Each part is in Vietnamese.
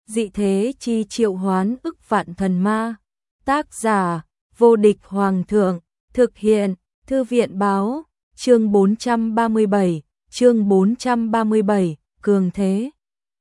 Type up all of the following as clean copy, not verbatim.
dị thế chi triệu hoán ức vạn thần ma. Tác giả, vô địch hoàng thượng, thực hiện, thư viện báo, chương 437, cường thế.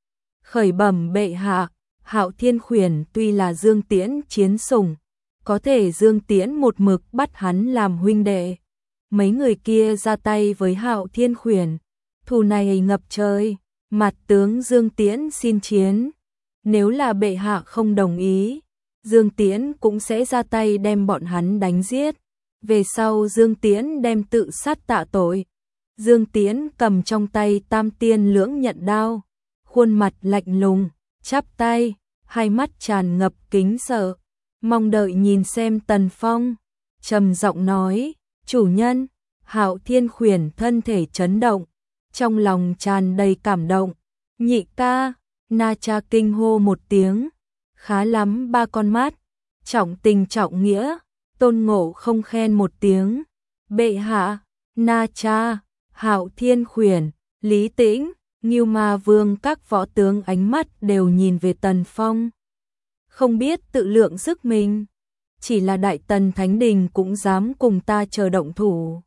Khởi bẩm bệ hạ, Hạo Thiên Khuyển tuy là Dương Tiễn chiến sủng, có thể Dương Tiễn một mực bắt hắn làm huynh đệ. Mấy người kia ra tay với Hạo Thiên Khuyển, thù này ngập trời, mặt tướng Dương Tiễn xin chiến. Nếu là bệ hạ không đồng ý, Dương Tiễn cũng sẽ ra tay đem bọn hắn đánh giết. Về sau Dương Tiễn đem tự sát tạ tội. Dương Tiễn cầm trong tay Tam Tiên Lưỡng Nhận đao, khuôn mặt lạnh lùng, chắp tay, hai mắt tràn ngập kính sợ, mong đợi nhìn xem Tần Phong, trầm giọng nói, chủ nhân. Hạo Thiên Khuyển thân thể chấn động, trong lòng tràn đầy cảm động. Nhị ca, Na Cha kinh hô một tiếng, khá lắm ba con mắt, trọng tình trọng nghĩa. Tôn Ngộ không khen một tiếng, bệ hạ. Na Cha, Hạo Thiên Khuyển, Lý Tĩnh, Ngưu Ma Vương các võ tướng ánh mắt đều nhìn về Tần Phong. Không biết tự lượng sức mình, chỉ là Đại Tần Thánh Đình cũng dám cùng ta chờ động thủ.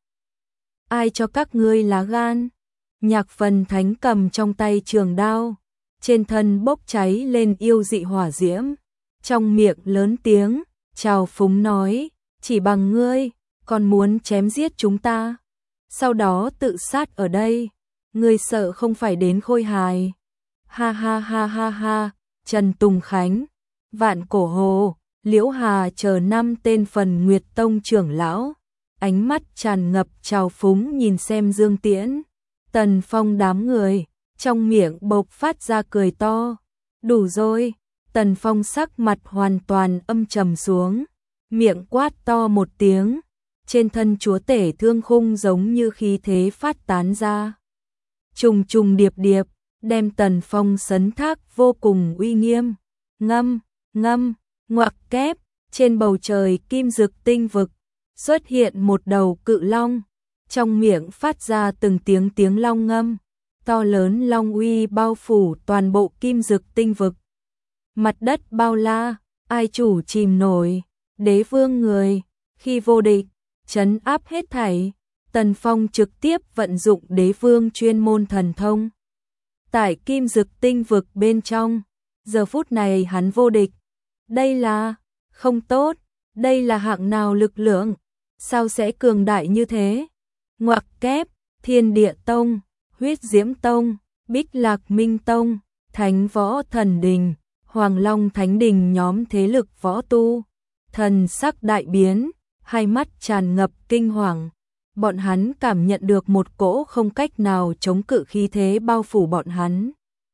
Ai cho các ngươi lá gan? Nhạc Phần Thánh cầm trong tay trường đao, trên thân bốc cháy lên yêu dị hỏa diễm, trong miệng lớn tiếng trào phúng nói, chỉ bằng ngươi còn muốn chém giết chúng ta, sau đó tự sát ở đây, ngươi sợ không phải đến khôi hài. Ha ha ha ha ha. Trần Tùng Khánh, Vạn Cổ Hồ, Liễu Hà chờ 5 tên Phần Nguyệt Tông trưởng lão, ánh mắt tràn ngập trào phúng nhìn xem Dương Tiễn. Tần Phong đám người, trong miệng bộc phát ra cười to. Đủ rồi. Tần Phong sắc mặt hoàn toàn âm trầm xuống, miệng quát to một tiếng, trên thân chúa tể thương khung giống như khí thế phát tán ra, trùng trùng điệp điệp, đem Tần Phong sấn thác vô cùng uy nghiêm. Ngâm, ngâm, ngoặc kép, trên bầu trời kim dực tinh vực, xuất hiện một đầu cự long, trong miệng phát ra từng tiếng long ngâm, to lớn long uy bao phủ toàn bộ kim dực tinh vực. Mặt đất bao la, ai chủ chìm nổi, đế vương người, khi vô địch, trấn áp hết thảy. Tần Phong trực tiếp vận dụng đế vương chuyên môn thần thông. Tại kim dực tinh vực bên trong, giờ phút này hắn vô địch. Đây là không tốt, đây là hạng nào lực lượng, sao sẽ cường đại như thế? Ngoặc kép, Thiên Địa Tông, Huyết Diễm Tông, Bích Lạc Minh Tông, Thánh Võ Thần Đình, Hoàng Long Thánh Đình nhóm thế lực võ tu, thần sắc đại biến, hai mắt tràn ngập kinh hoàng. Bọn hắn cảm nhận được một cỗ không cách nào chống cự khí thế bao phủ bọn hắn.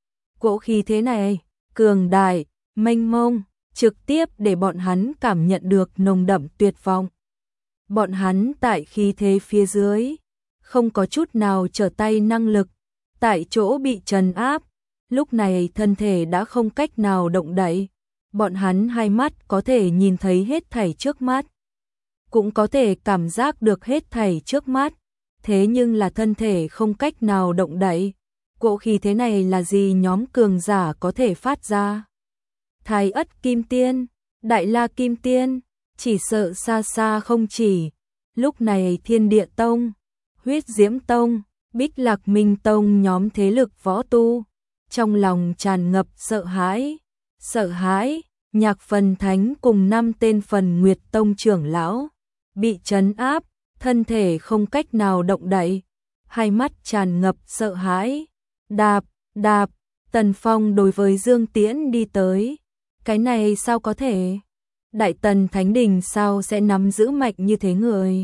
Cỗ khí thế này, cường đại, mênh mông, trực tiếp để bọn hắn cảm nhận được nồng đậm tuyệt vọng. Bọn hắn tại khí thế phía dưới, không có chút nào trở tay năng lực, tại chỗ bị trấn áp, lúc này thân thể đã không cách nào động đậy. Bọn hắn hai mắt có thể nhìn thấy hết thảy trước mắt, cũng có thể cảm giác được hết thảy trước mắt, thế nhưng là thân thể không cách nào động đậy. Cỗ khí thế này là gì nhóm cường giả có thể phát ra? Thái Ất Kim Tiên, Đại La Kim Tiên, chỉ sợ xa xa không chỉ. Lúc này Thiên Địa Tông, Huyết Diễm Tông, Bích Lạc Minh Tông nhóm thế lực võ tu, trong lòng tràn ngập sợ hãi. Sợ hãi, Nhạc Phần Thánh cùng 5 tên Phần Nguyệt Tông trưởng lão bị trấn áp, thân thể không cách nào động đậy, hai mắt tràn ngập sợ hãi. Đạp, đạp, Tần Phong đối với Dương Tiễn đi tới. Cái này sao có thể? Đại Tần Thánh Đình sao sẽ nắm giữ mạnh như thế người?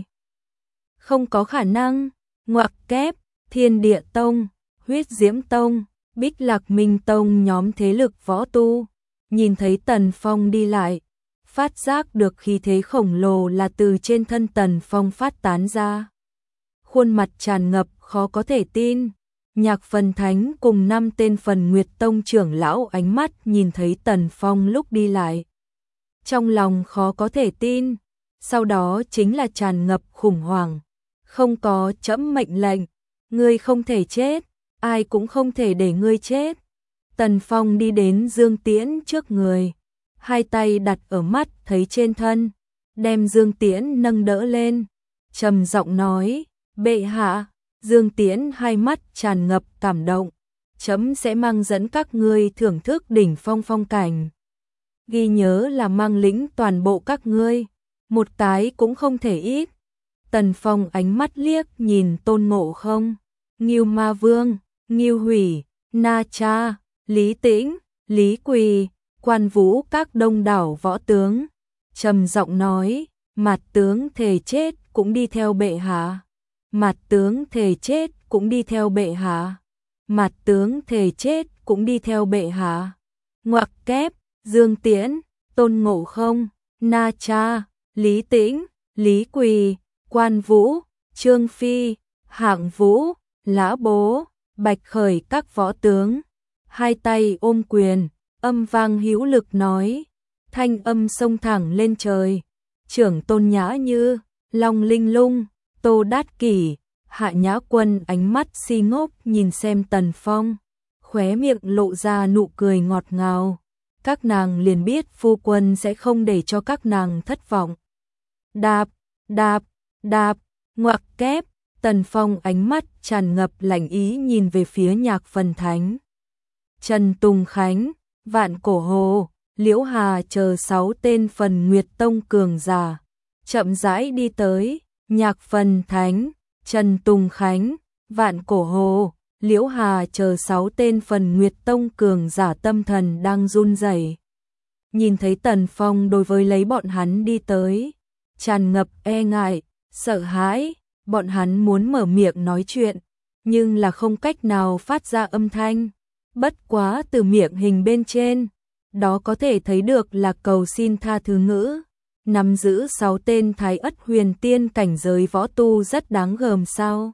Không có khả năng. Ngoặc kép, Thiên Địa Tông, Huyết Diễm Tông, Bích Lạc Minh Tông nhóm thế lực võ tu, nhìn thấy Tần Phong đi lại, phát giác được khí thế khổng lồ là từ trên thân Tần Phong phát tán ra. Khuôn mặt tràn ngập khó có thể tin. Nhạc Phần Thánh cùng 5 tên Phần Nguyệt Tông trưởng lão ánh mắt nhìn thấy Tần Phong lúc đi lại, trong lòng khó có thể tin, sau đó chính là tràn ngập khủng hoảng. Không có trẫm mệnh lệnh, ngươi không thể chết, ai cũng không thể để ngươi chết. Tần Phong đi đến Dương Tiễn trước người, hai tay đặt ở mắt thấy trên thân, đem Dương Tiễn nâng đỡ lên, trầm giọng nói, bệ hạ. Dương Tiễn hai mắt tràn ngập cảm động, chấm sẽ mang dẫn các ngươi thưởng thức đỉnh phong phong cảnh. Ghi nhớ là mang lĩnh toàn bộ các ngươi, một cái cũng không thể ít. Tần Phong ánh mắt liếc nhìn Tôn Ngộ Không, Ngưu Ma Vương, Ngưu Hủy, Na Cha, Lý Tĩnh, Lý Quỳ, Quan Vũ các đông đảo võ tướng, trầm giọng nói, Mạt tướng thề chết cũng đi theo bệ hạ. Mạt tướng thề chết cũng đi theo bệ hạ. Mạt tướng thề chết cũng đi theo bệ hạ. Ngoặc kép, Dương Tiễn, Tôn Ngộ Không, Na Cha, Lý Tĩnh, Lý Quỳ, Quan Vũ, Trương Phi, Hạng Vũ, Lã Bố, Bạch Khởi các võ tướng, hai tay ôm quyền, âm vang hữu lực nói, thanh âm xông thẳng lên trời. Trưởng Tôn Nhã Như, Long Linh Lung, Tô Đát Kỷ, Hạ Nhã Quân ánh mắt si ngốc nhìn xem Tần Phong, khóe miệng lộ ra nụ cười ngọt ngào. Các nàng liền biết phu quân sẽ không để cho các nàng thất vọng. Đạp, đạp, đạp, ngoặc kép, Tần Phong ánh mắt tràn ngập lạnh ý nhìn về phía Nhạc Phần Thánh. Trần Tùng Khánh, Vạn Cổ Hồ, Liễu Hà chờ 6 tên Phần Nguyệt Tông cường giả, chậm rãi đi tới. Nhạc Phần Thánh, Trần Tùng Khánh, Vạn Cổ Hồ, Liễu Hà chờ 6 tên Phần Nguyệt Tông cường giả tâm thần đang run rẩy. Nhìn thấy Tần Phong đối với lấy bọn hắn đi tới, tràn ngập e ngại, sợ hãi, bọn hắn muốn mở miệng nói chuyện, nhưng là không cách nào phát ra âm thanh. Bất quá từ miệng hình bên trên, đó có thể thấy được là cầu xin tha thứ ngữ. Nắm giữ 6 tên Thái Ất Huyền Tiên cảnh giới võ tu rất đáng gờm sao.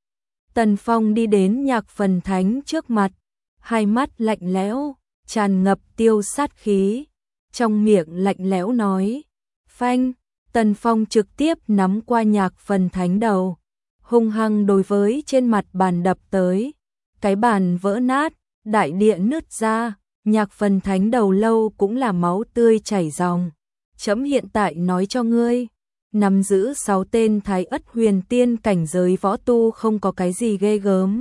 Tần Phong đi đến Nhạc Phần Thánh trước mặt, hai mắt lạnh lẽo, tràn ngập tiêu sát khí, trong miệng lạnh lẽo nói, phanh. Tần Phong trực tiếp nắm qua Nhạc Phần Thánh đầu, hung hăng đối với trên mặt bàn đập tới, cái bàn vỡ nát, đại địa nứt ra, Nhạc Phần Thánh đầu lâu cũng là máu tươi chảy ròng. Chấm hiện tại nói cho ngươi, nắm giữ 6 tên Thái Ất Huyền Tiên cảnh giới võ tu không có cái gì ghê gớm.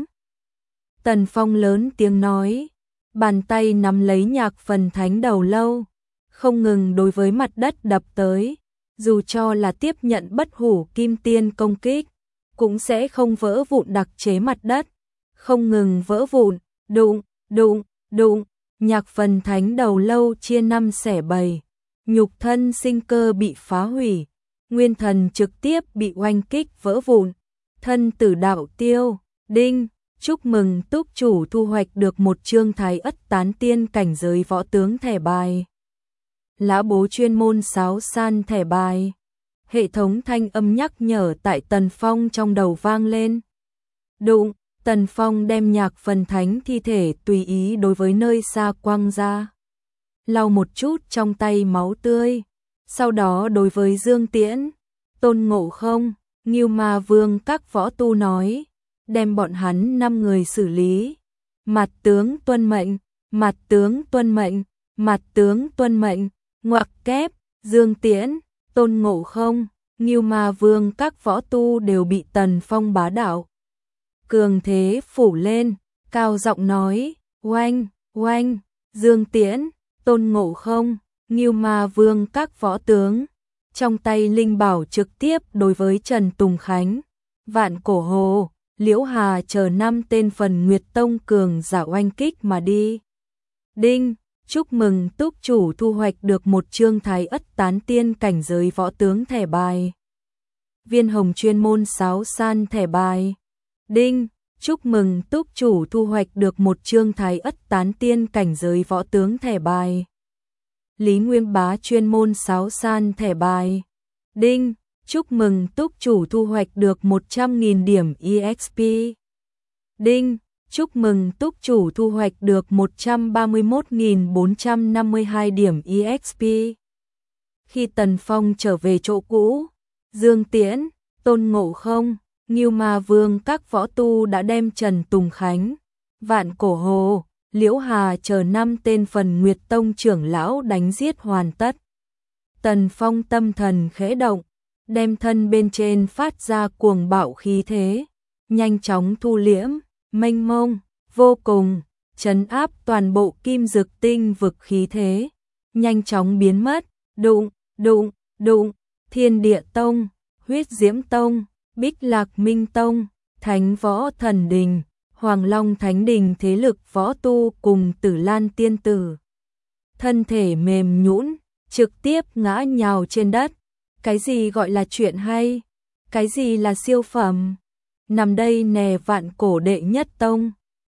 Tần Phong lớn tiếng nói, bàn tay nắm lấy Nhạc Phần Thánh đầu lâu, không ngừng đối với mặt đất đập tới, dù cho là tiếp nhận bất hủ kim tiên công kích, cũng sẽ không vỡ vụn đặc chế mặt đất, không ngừng vỡ vụn, đụng, đụng, đụng, Nhạc Phần Thánh đầu lâu chia 5 xẻ 7. Nhục thân sinh cơ bị phá hủy, nguyên thần trực tiếp bị oanh kích vỡ vụn, thân tử đạo tiêu. Đinh, chúc mừng túc chủ thu hoạch được một chương Thái Ất Tán Tiên cảnh giới võ tướng thẻ bài. Lã Bố chuyên môn sáo san thẻ bài. Hệ thống thanh âm nhắc nhở tại Tần Phong trong đầu vang lên. Đụng, Tần Phong đem Nhạc Phần Thánh thi thể tùy ý đối với nơi xa quăng ra, lau một chút trong tay máu tươi, sau đó đối với Dương Tiễn, Tôn Ngộ Không, Ngưu Ma Vương các võ tu nói, đem bọn hắn 5 người xử lý. Mặt tướng tuân mệnh, mặt tướng tuân mệnh, mặt tướng tuân mệnh. Ngoặc kép, Dương Tiễn, Tôn Ngộ Không, Ngưu Ma Vương các võ tu đều bị Tần Phong bá đạo cường thế phủ lên, cao giọng nói, oanh, oanh. Dương Tiễn, Tôn Ngộ Không, Ngưu Ma Vương các võ tướng, trong tay linh bảo trực tiếp đối với Trần Tùng Khánh, Vạn Cổ Hồ, Liễu Hà chờ 5 tên Phần Nguyệt Tông cường giả oanh kích mà đi. Đinh, chúc mừng túc chủ thu hoạch được một chương Thái Ất Tán Tiên cảnh giới võ tướng thẻ bài. Viên hồng chuyên môn sáo san thẻ bài. Đinh, chúc mừng túc chủ thu hoạch được một chương Thái Ất Tán Tiên cảnh giới võ tướng thẻ bài. Lý Nguyên Bá chuyên môn sáo san thẻ bài. Đinh, chúc mừng túc chủ thu hoạch được 100.000 điểm EXP. Đinh, chúc mừng túc chủ thu hoạch được 131.452 điểm EXP. Khi Tần Phong trở về chỗ cũ, Dương Tiễn, Tôn Ngộ Không, Ngưu Ma Vương các võ tu đã đem Trần Tùng Khánh, Vạn Cổ Hồ, Liễu Hà chờ 5 tên Phần Nguyệt Tông trưởng lão đánh giết hoàn tất. Tần Phong tâm thần khẽ động, đem thân bên trên phát ra cuồng bạo khí thế, nhanh chóng thu liễm, mênh mông, vô cùng, trấn áp toàn bộ Kim Dực Tinh vực khí thế, nhanh chóng biến mất, đụng, đụng, đụng, Thiên Địa Tông, Huyết Diễm Tông, Bích Lạc Minh Tông, Thánh Võ Thần Đình, Hoàng Long Thánh Đình thế lực võ tu cùng Tử Lan Tiên Tử. Thân thể mềm nhũn, trực tiếp ngã nhào trên đất. Cái gì gọi là chuyện hay? Cái gì là siêu phẩm? Nằm đây nè Vạn Cổ đệ nhất tông.